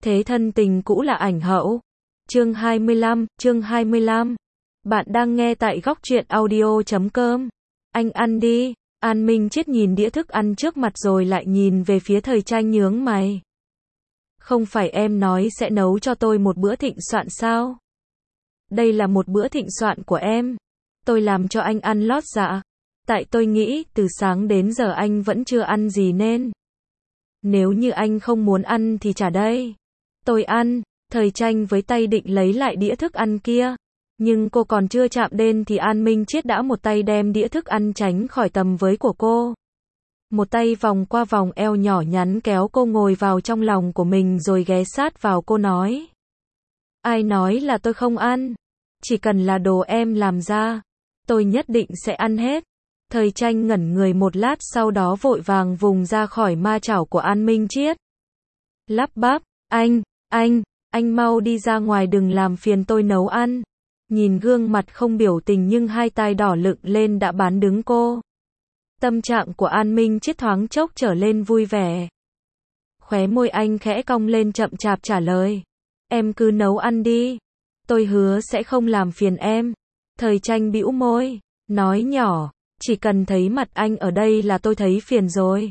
Thế thân tình cũ là ảnh hậu. Chương 25. Bạn đang nghe tại góc truyện audio.com. Anh ăn đi. An Minh Chết nhìn đĩa thức ăn trước mặt rồi lại nhìn về phía Thời Tranh nhướng mày. Không phải em nói sẽ nấu cho tôi một bữa thịnh soạn sao? Đây là một bữa thịnh soạn của em. Tôi làm cho anh ăn lót dạ. Tại tôi nghĩ từ sáng đến giờ anh vẫn chưa ăn gì nên. Nếu như anh không muốn ăn thì trả đây. Tôi ăn. Thời Tranh với tay định lấy lại đĩa thức ăn kia. Nhưng cô còn chưa chạm đến thì An Minh Chết đã một tay đem đĩa thức ăn tránh khỏi tầm với của cô. Một tay vòng qua vòng eo nhỏ nhắn kéo cô ngồi vào trong lòng của mình rồi ghé sát vào cô nói. Ai nói là tôi không ăn? Chỉ cần là đồ em làm ra, tôi nhất định sẽ ăn hết. Thời Tranh ngẩn người một lát sau đó vội vàng vùng ra khỏi ma chảo của An Minh Chết. Lắp bắp, anh mau đi ra ngoài đừng làm phiền tôi nấu ăn. Nhìn gương mặt không biểu tình nhưng hai tai đỏ lựng lên đã bán đứng cô. Tâm trạng của An Minh Chết thoáng chốc trở lên vui vẻ. Khóe môi anh khẽ cong lên chậm chạp trả lời. Em cứ nấu ăn đi. Tôi hứa sẽ không làm phiền em. Thời Tranh bĩu môi, nói nhỏ, chỉ cần thấy mặt anh ở đây là tôi thấy phiền rồi.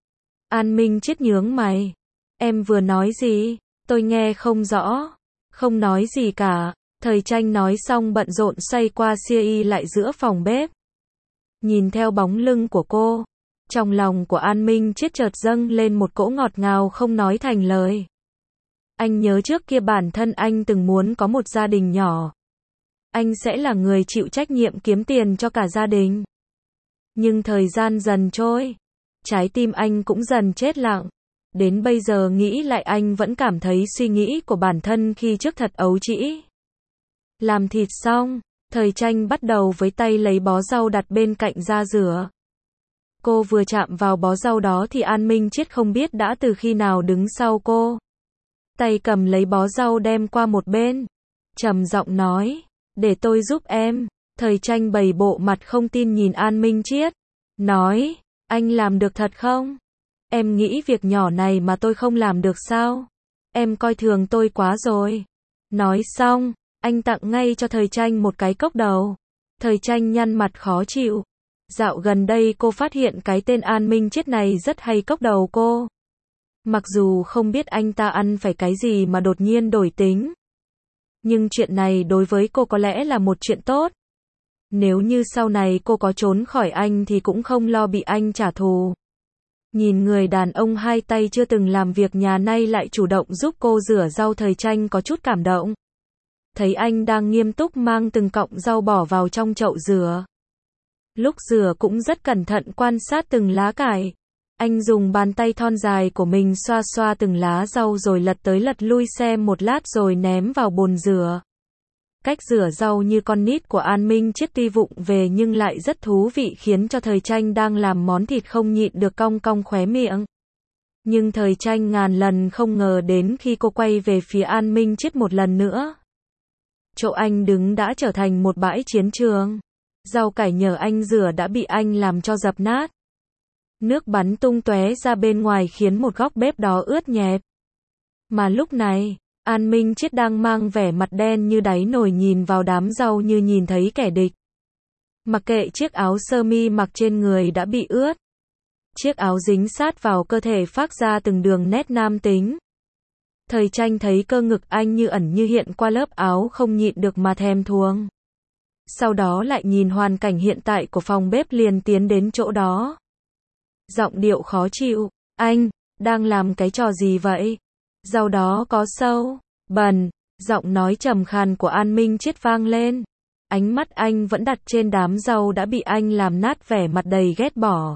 An Minh Chết nhướng mày. Em vừa nói gì? Tôi nghe không rõ. Không nói gì cả. Thời Tranh nói xong bận rộn xoay qua xia y lại giữa phòng bếp. Nhìn theo bóng lưng của cô, trong lòng của An Minh Chết chợt dâng lên một cỗ ngọt ngào không nói thành lời. Anh nhớ trước kia bản thân anh từng muốn có một gia đình nhỏ. Anh sẽ là người chịu trách nhiệm kiếm tiền cho cả gia đình. Nhưng thời gian dần trôi, trái tim anh cũng dần chết lặng. Đến bây giờ nghĩ lại anh vẫn cảm thấy suy nghĩ của bản thân khi trước thật ấu trĩ. Làm thịt xong, Thời Tranh bắt đầu với tay lấy bó rau đặt bên cạnh ra rửa. Cô vừa chạm vào bó rau đó thì An Minh Chết không biết đã từ khi nào đứng sau cô. Tay cầm lấy bó rau đem qua một bên. Trầm giọng nói, để tôi giúp em. Thời Tranh bày bộ mặt không tin nhìn An Minh Chết. Nói, anh làm được thật không? Em nghĩ việc nhỏ này mà tôi không làm được sao? Em coi thường tôi quá rồi. Nói xong, anh tặng ngay cho Thời Tranh một cái cốc đầu. Thời Tranh nhăn mặt khó chịu. Dạo gần đây cô phát hiện cái tên An Minh Chết này rất hay cốc đầu cô. Mặc dù không biết anh ta ăn phải cái gì mà đột nhiên đổi tính. Nhưng chuyện này đối với cô có lẽ là một chuyện tốt. Nếu như sau này cô có trốn khỏi anh thì cũng không lo bị anh trả thù. Nhìn người đàn ông hai tay chưa từng làm việc nhà nay lại chủ động giúp cô rửa rau, Thời Tranh có chút cảm động. Thấy anh đang nghiêm túc mang từng cọng rau bỏ vào trong chậu rửa. Lúc rửa cũng rất cẩn thận quan sát từng lá cải. Anh dùng bàn tay thon dài của mình xoa xoa từng lá rau rồi lật tới lật lui xem một lát rồi ném vào bồn rửa. Cách rửa rau như con nít của An Minh Chết tuy vụng về nhưng lại rất thú vị khiến cho Thời Tranh đang làm món thịt không nhịn được cong cong khóe miệng. Nhưng Thời Tranh ngàn lần không ngờ đến khi cô quay về phía An Minh Chết một lần nữa. Chỗ anh đứng đã trở thành một bãi chiến trường. Rau cải nhờ anh rửa đã bị anh làm cho dập nát. Nước bắn tung tóe ra bên ngoài khiến một góc bếp đó ướt nhẹp. Mà lúc này, An Minh Chết đang mang vẻ mặt đen như đáy nồi nhìn vào đám rau như nhìn thấy kẻ địch. Mặc kệ chiếc áo sơ mi mặc trên người đã bị ướt. Chiếc áo dính sát vào cơ thể phác ra từng đường nét nam tính. Thời Tranh thấy cơ ngực anh như ẩn như hiện qua lớp áo không nhịn được mà thèm thuồng. Sau đó lại nhìn hoàn cảnh hiện tại của phòng bếp liền tiến đến chỗ đó. Giọng điệu khó chịu, anh, đang làm cái trò gì vậy? Rau đó có sâu, bẩn, giọng nói trầm khàn của An Minh Chết vang lên. Ánh mắt anh vẫn đặt trên đám rau đã bị anh làm nát, vẻ mặt đầy ghét bỏ.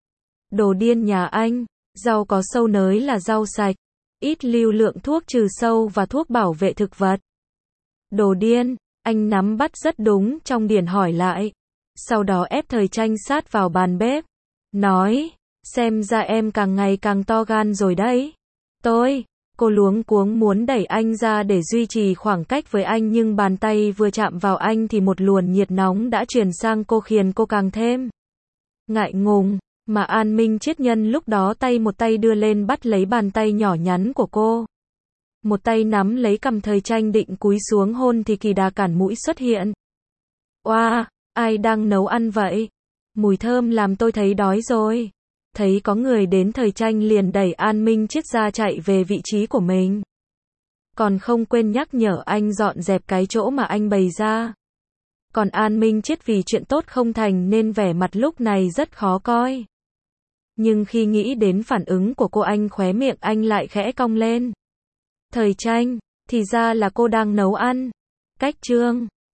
Đồ điên nhà anh, rau có sâu nới là rau sạch, ít lưu lượng thuốc trừ sâu và thuốc bảo vệ thực vật. Đồ điên, anh nắm bắt rất đúng trong điển hỏi lại. Sau đó ép Thời Tranh sát vào bàn bếp. Nói, xem ra em càng ngày càng to gan rồi đấy. Cô luống cuống muốn đẩy anh ra để duy trì khoảng cách với anh nhưng bàn tay vừa chạm vào anh thì một luồng nhiệt nóng đã truyền sang cô khiến cô càng thêm ngại ngùng. Mà An Minh Chết nhân lúc đó tay một tay đưa lên bắt lấy bàn tay nhỏ nhắn của cô. Một tay nắm lấy cằm Thời Tranh định cúi xuống hôn thì Kỳ Đà cản mũi xuất hiện. Oa, ai đang nấu ăn vậy? Mùi thơm làm tôi thấy đói rồi. Thấy có người đến Thời Tranh liền đẩy An Minh Chiết ra chạy về vị trí của mình. Còn không quên nhắc nhở anh dọn dẹp cái chỗ mà anh bày ra. Còn An Minh Chiết vì chuyện tốt không thành nên vẻ mặt lúc này rất khó coi. Nhưng khi nghĩ đến phản ứng của cô anh khóe miệng anh lại khẽ cong lên. Thời Tranh, thì ra là cô đang nấu ăn. Cách chương